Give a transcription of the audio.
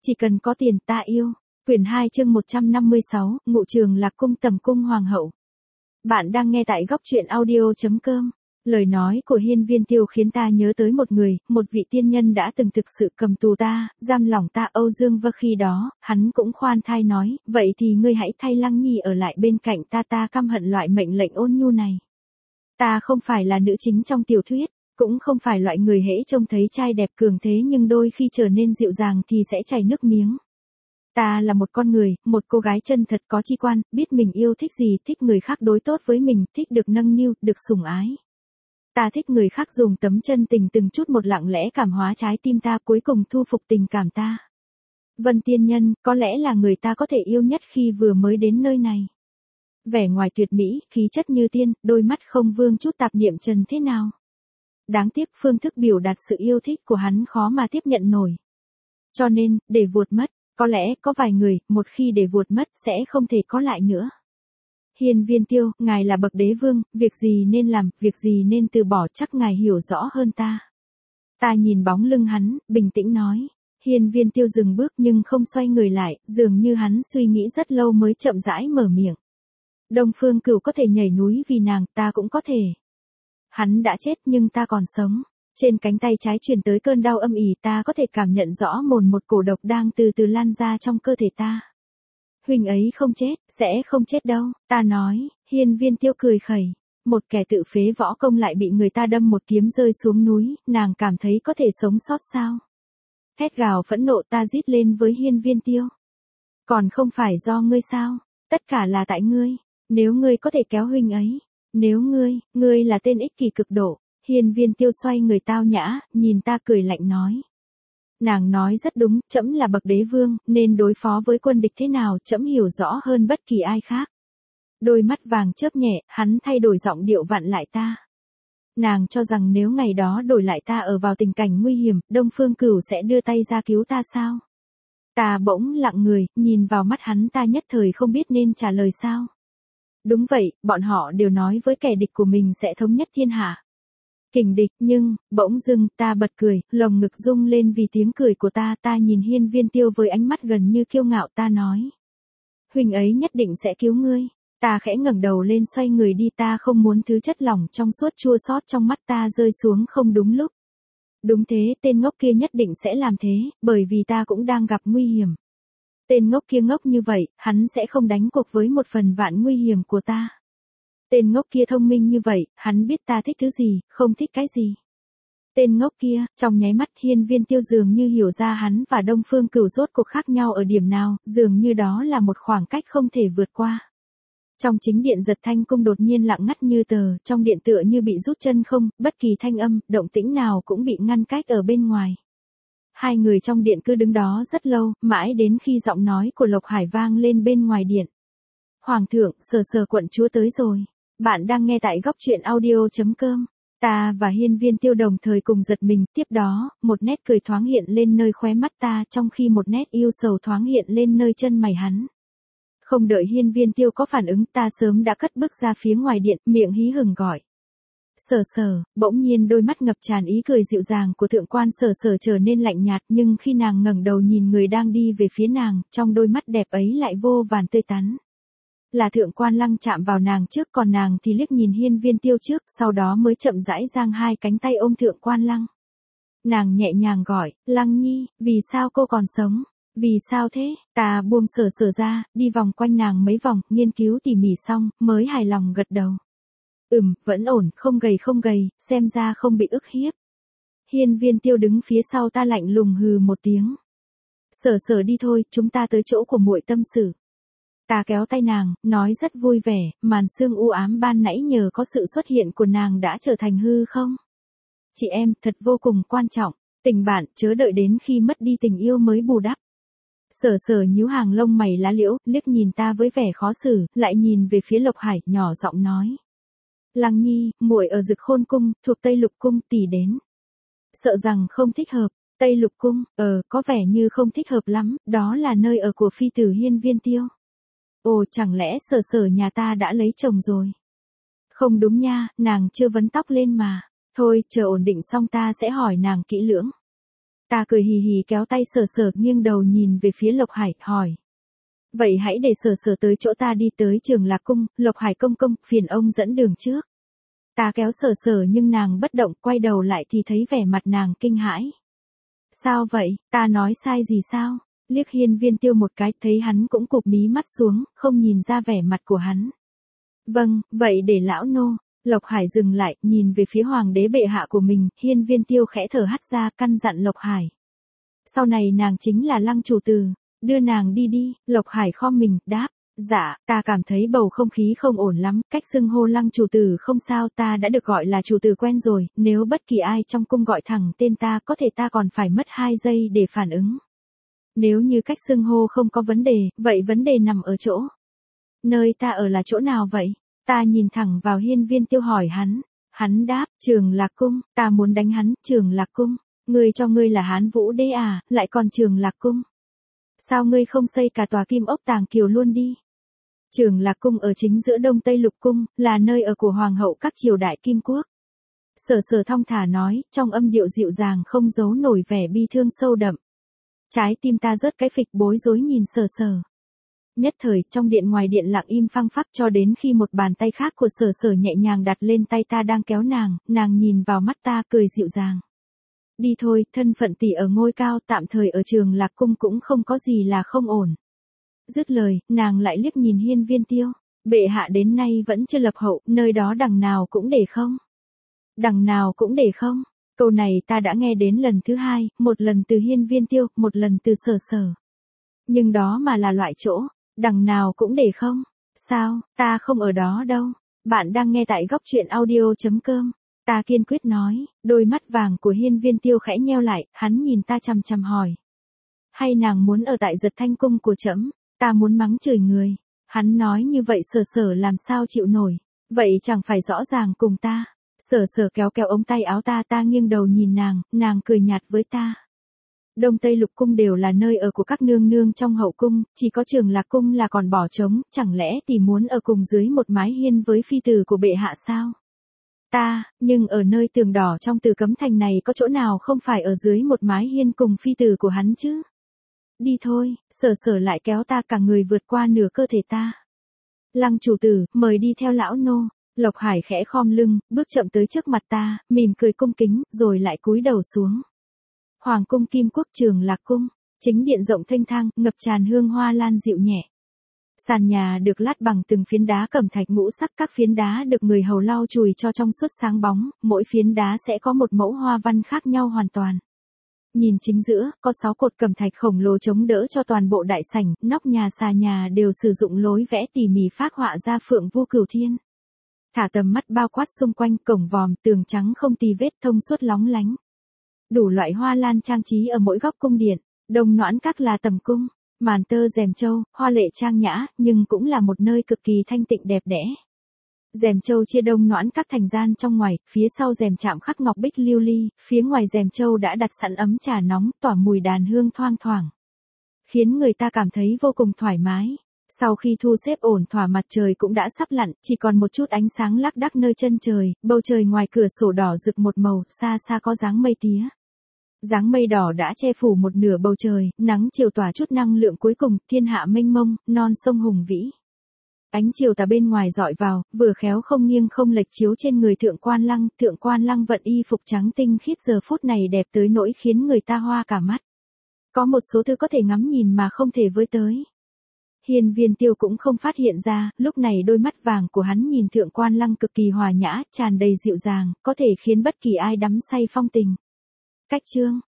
Chỉ cần có tiền ta yêu. Quyển 2 chương 156, Ngụ Trường Lạc Cung Tầm Cung Hoàng hậu. Bạn đang nghe tại góc truyện audio.com. Lời nói của Hiên Viên Tiêu khiến ta nhớ tới một người, một vị tiên nhân đã từng thực sự cầm tù ta, giam lỏng ta. Âu Dương Vơ khi đó, hắn cũng khoan thai nói, vậy thì ngươi hãy thay Lăng Nhi ở lại bên cạnh ta căm hận loại mệnh lệnh ôn nhu này. Ta không phải là nữ chính trong tiểu thuyết, cũng không phải loại người hễ trông thấy trai đẹp cường thế nhưng đôi khi trở nên dịu dàng thì sẽ chảy nước miếng. Ta là một con người, một cô gái chân thật có chi quan, biết mình yêu thích gì, thích người khác đối tốt với mình, thích được nâng niu, được sủng ái. Ta thích người khác dùng tấm chân tình từng chút một lặng lẽ cảm hóa trái tim ta, cuối cùng thu phục tình cảm ta. Vân tiên nhân, có lẽ là người ta có thể yêu nhất khi vừa mới đến nơi này. Vẻ ngoài tuyệt mỹ, khí chất như tiên, đôi mắt không vương chút tạp niệm trần thế nào. Đáng tiếc phương thức biểu đạt sự yêu thích của hắn khó mà tiếp nhận nổi. Cho nên, để vuột mất, có lẽ có vài người, một khi để vuột mất sẽ không thể có lại nữa. Hiên Viên Tiêu, ngài là bậc đế vương, việc gì nên làm, việc gì nên từ bỏ chắc ngài hiểu rõ hơn ta. Ta nhìn bóng lưng hắn, bình tĩnh nói. Hiên Viên Tiêu dừng bước nhưng không xoay người lại, dường như hắn suy nghĩ rất lâu mới chậm rãi mở miệng. Đông Phương Cửu có thể nhảy núi vì nàng, ta cũng có thể. Hắn đã chết nhưng ta còn sống. Trên cánh tay trái truyền tới cơn đau âm ỉ, ta có thể cảm nhận rõ một cổ độc đang từ từ lan ra trong cơ thể ta. Huynh ấy không chết, sẽ không chết đâu, ta nói. Hiên Viên Tiêu cười khẩy. Một kẻ tự phế võ công lại bị người ta đâm một kiếm rơi xuống núi, nàng cảm thấy có thể sống sót sao? Thét gào phẫn nộ, ta rít lên với Hiên Viên Tiêu. Còn không phải do ngươi sao? Tất cả là tại ngươi. Nếu ngươi có thể kéo huynh ấy. Nếu ngươi là tên ích kỷ cực độ. Hiên Viên Tiêu xoay người tao nhã, nhìn ta cười lạnh nói. Nàng nói rất đúng, trẫm là bậc đế vương, nên đối phó với quân địch thế nào trẫm hiểu rõ hơn bất kỳ ai khác. Đôi mắt vàng chớp nhẹ, hắn thay đổi giọng điệu vặn lại ta. Nàng cho rằng nếu ngày đó đổi lại ta ở vào tình cảnh nguy hiểm, Đông Phương Cửu sẽ đưa tay ra cứu ta sao? Ta bỗng lặng người, nhìn vào mắt hắn, ta nhất thời không biết nên trả lời sao. Đúng vậy, bọn họ đều nói với kẻ địch của mình sẽ thống nhất thiên hạ. Kình địch, nhưng, bỗng dưng, ta bật cười, lồng ngực rung lên vì tiếng cười của ta nhìn Hiên Viên Tiêu với ánh mắt gần như kiêu ngạo, ta nói. Huynh ấy nhất định sẽ cứu ngươi. Ta khẽ ngẩng đầu lên xoay người đi, ta không muốn thứ chất lỏng trong suốt chua xót trong mắt ta rơi xuống không đúng lúc. Đúng thế, tên ngốc kia nhất định sẽ làm thế, bởi vì ta cũng đang gặp nguy hiểm. Tên ngốc kia ngốc như vậy, hắn sẽ không đánh cuộc với một phần vạn nguy hiểm của ta. Tên ngốc kia thông minh như vậy, hắn biết ta thích thứ gì, không thích cái gì. Tên ngốc kia, trong nháy mắt Hiên Viên Tiêu dường như hiểu ra hắn và Đông Phương Cửu rốt cuộc khác nhau ở điểm nào, dường như đó là một khoảng cách không thể vượt qua. Trong chính điện Giật Thanh Cung đột nhiên lặng ngắt như tờ, trong điện tựa như bị rút chân không, bất kỳ thanh âm, động tĩnh nào cũng bị ngăn cách ở bên ngoài. Hai người trong điện cứ đứng đó rất lâu, mãi đến khi giọng nói của Lộc Hải vang lên bên ngoài điện. Hoàng thượng, Sở quận chúa tới rồi. Bạn đang nghe tại góc truyện audio.com. Ta và Hiên Viên Tiêu đồng thời cùng giật mình, tiếp đó, một nét cười thoáng hiện lên nơi khóe mắt ta, trong khi một nét yêu sầu thoáng hiện lên nơi chân mày hắn. Không đợi Hiên Viên Tiêu có phản ứng, ta sớm đã cất bước ra phía ngoài điện, miệng hí hửng gọi. Sở, bỗng nhiên đôi mắt ngập tràn ý cười dịu dàng của thượng quan Sở trở nên lạnh nhạt, nhưng khi nàng ngẩng đầu nhìn người đang đi về phía nàng, trong đôi mắt đẹp ấy lại vô vàn tươi tắn. Là thượng quan Lăng chạm vào nàng trước, còn nàng thì liếc nhìn Hiên Viên Tiêu trước, sau đó mới chậm rãi giang hai cánh tay ôm thượng quan Lăng. Nàng nhẹ nhàng gọi, Lăng Nhi, vì sao cô còn sống? Vì sao thế? Ta buông Sở ra, đi vòng quanh nàng mấy vòng, nghiên cứu tỉ mỉ xong, mới hài lòng gật đầu. Vẫn ổn, không gầy, xem ra không bị ức hiếp. Hiên Viên Tiêu đứng phía sau ta lạnh lùng hừ một tiếng. Sở đi thôi, chúng ta tới chỗ của muội tâm sự. Ta kéo tay nàng, nói rất vui vẻ, màn sương u ám ban nãy nhờ có sự xuất hiện của nàng đã trở thành hư không? Chị em, thật vô cùng quan trọng, tình bạn, chớ đợi đến khi mất đi tình yêu mới bù đắp. Sở nhíu hàng lông mày lá liễu, liếc nhìn ta với vẻ khó xử, lại nhìn về phía Lộc Hải, nhỏ giọng nói. Lăng Nhi, muội ở Dực Khôn Cung, thuộc Tây Lục Cung, tỷ đến. Sợ rằng không thích hợp. Tây Lục Cung, có vẻ như không thích hợp lắm, đó là nơi ở của phi tử Hiên Viên Tiêu. Ồ, chẳng lẽ Sở nhà ta đã lấy chồng rồi? Không đúng nha, nàng chưa vấn tóc lên mà. Thôi, chờ ổn định xong ta sẽ hỏi nàng kỹ lưỡng. Ta cười hì hì kéo tay Sở Sở nghiêng đầu nhìn về phía Lộc Hải, hỏi. Vậy hãy để Sở Sở tới chỗ ta đi tới Trường Lạc Cung, Lộc Hải công công, phiền ông dẫn đường trước. Ta kéo Sở Sở nhưng nàng bất động, quay đầu lại thì thấy vẻ mặt nàng kinh hãi. Sao vậy, ta nói sai gì sao? Liếc Hiên Viên Tiêu một cái, thấy hắn cũng cụp mí mắt xuống, không nhìn ra vẻ mặt của hắn. Vâng, vậy để lão nô. Lộc Hải dừng lại, nhìn về phía hoàng đế bệ hạ của mình, Hiên Viên Tiêu khẽ thở hắt ra, căn dặn Lộc Hải. Sau này nàng chính là Lăng chủ tử, đưa nàng đi đi. Lộc Hải khom mình, đáp. Dạ, ta cảm thấy bầu không khí không ổn lắm, cách xưng hô Lăng chủ tử không sao, ta đã được gọi là chủ tử quen rồi, nếu bất kỳ ai trong cung gọi thẳng tên ta có thể ta còn phải mất 2 giây để phản ứng. Nếu như cách xưng hô không có vấn đề, vậy vấn đề nằm ở chỗ. Nơi ta ở là chỗ nào vậy? Ta nhìn thẳng vào Hiên Viên Tiêu hỏi hắn. Hắn đáp, Trường Lạc Cung. Ta muốn đánh hắn, Trường Lạc Cung. Ngươi cho ngươi là Hán Vũ Đế à, lại còn Trường Lạc Cung. Sao ngươi không xây cả tòa Kim Ốc Tàng Kiều luôn đi? Trường Lạc Cung ở chính giữa Đông Tây Lục Cung, là nơi ở của hoàng hậu các triều đại Kim Quốc. Sở Sở thong thả nói, trong âm điệu dịu dàng không giấu nổi vẻ bi thương sâu đậm. Trái tim ta rớt cái phịch, bối rối nhìn Sở Sở. Nhất thời, trong điện ngoài điện lặng im phăng phắc cho đến khi một bàn tay khác của Sở Sở nhẹ nhàng đặt lên tay ta đang kéo nàng nhìn vào mắt ta cười dịu dàng. Đi thôi, thân phận tỷ ở ngôi cao, tạm thời ở Trường Lạc Cung cũng không có gì là không ổn. Dứt lời, nàng lại liếc nhìn Hiên Viên Tiêu. Bệ hạ đến nay vẫn chưa lập hậu, nơi đó đằng nào cũng để không. Đằng nào cũng để không. Câu này ta đã nghe đến lần thứ 2, một lần từ Hiên Viên Tiêu, một lần từ Sở Sở. Nhưng đó mà là loại chỗ, đằng nào cũng để không. Sao, ta không ở đó đâu. Bạn đang nghe tại góc truyện audio.com. Ta kiên quyết nói, đôi mắt vàng của Hiên Viên Tiêu khẽ nheo lại, hắn nhìn ta chằm chằm hỏi. Hay nàng muốn ở tại Giật Thanh Cung của trẫm? Ta muốn mắng chửi người. Hắn nói như vậy Sở Sở làm sao chịu nổi. Vậy chẳng phải rõ ràng cùng ta. Sở Sở kéo kéo ống tay áo ta nghiêng đầu nhìn nàng cười nhạt với ta. Đông Tây Lục Cung đều là nơi ở của các nương nương trong hậu cung, chỉ có Trường Lạc Cung là còn bỏ trống, chẳng lẽ tỷ muốn ở cùng dưới một mái hiên với phi tử của bệ hạ sao? Nhưng ở nơi tường đỏ trong Từ Cấm Thành này có chỗ nào không phải ở dưới một mái hiên cùng phi tử của hắn chứ? Đi thôi, Sở Sở lại kéo ta cả người vượt qua nửa cơ thể ta. Lăng chủ tử, mời đi theo lão nô. Lộc Hải khẽ khom lưng, bước chậm tới trước mặt ta, mỉm cười cung kính, rồi lại cúi đầu xuống. Hoàng cung Kim Quốc Trường Lạc Cung, chính điện rộng thênh thang, ngập tràn hương hoa lan dịu nhẹ. Sàn nhà được lát bằng từng phiến đá cẩm thạch ngũ sắc, các phiến đá được người hầu lau chùi cho trong suốt sáng bóng, mỗi phiến đá sẽ có một mẫu hoa văn khác nhau hoàn toàn. Nhìn chính giữa, có 6 cột cẩm thạch khổng lồ chống đỡ cho toàn bộ đại sảnh, nóc nhà xà nhà đều sử dụng lối vẽ tỉ mỉ phác họa ra Phượng Vu Cửu Thiên. Thả tầm mắt bao quát xung quanh, cổng vòm, tường trắng không tì vết, thông suốt lóng lánh. Đủ loại hoa lan trang trí ở mỗi góc cung điện, Đông Noãn Các là tầm cung, màn tơ rèm châu, hoa lệ trang nhã, nhưng cũng là một nơi cực kỳ thanh tịnh đẹp đẽ. Rèm châu chia Đông Noãn Các thành gian trong ngoài, phía sau rèm chạm khắc ngọc bích lưu ly, phía ngoài rèm châu đã đặt sẵn ấm trà nóng, tỏa mùi đàn hương thoang thoảng, khiến người ta cảm thấy vô cùng thoải mái. Sau khi thu xếp ổn thỏa, mặt trời cũng đã sắp lặn, chỉ còn một chút ánh sáng lác đác nơi chân trời, bầu trời ngoài cửa sổ đỏ rực một màu, xa xa có dáng mây tía. Dáng mây đỏ đã che phủ một nửa bầu trời, nắng chiều tỏa chút năng lượng cuối cùng, thiên hạ mênh mông, non sông hùng vĩ. Ánh chiều tà bên ngoài dọi vào, vừa khéo không nghiêng không lệch chiếu trên người Thượng Quan Lăng vận y phục trắng tinh khiết giờ phút này đẹp tới nỗi khiến người ta hoa cả mắt. Có một số thứ có thể ngắm nhìn mà không thể với tới. Hiên Viên Tiêu cũng không phát hiện ra, lúc này đôi mắt vàng của hắn nhìn Thượng Quan Lăng cực kỳ hòa nhã, tràn đầy dịu dàng, có thể khiến bất kỳ ai đắm say phong tình. Cách chương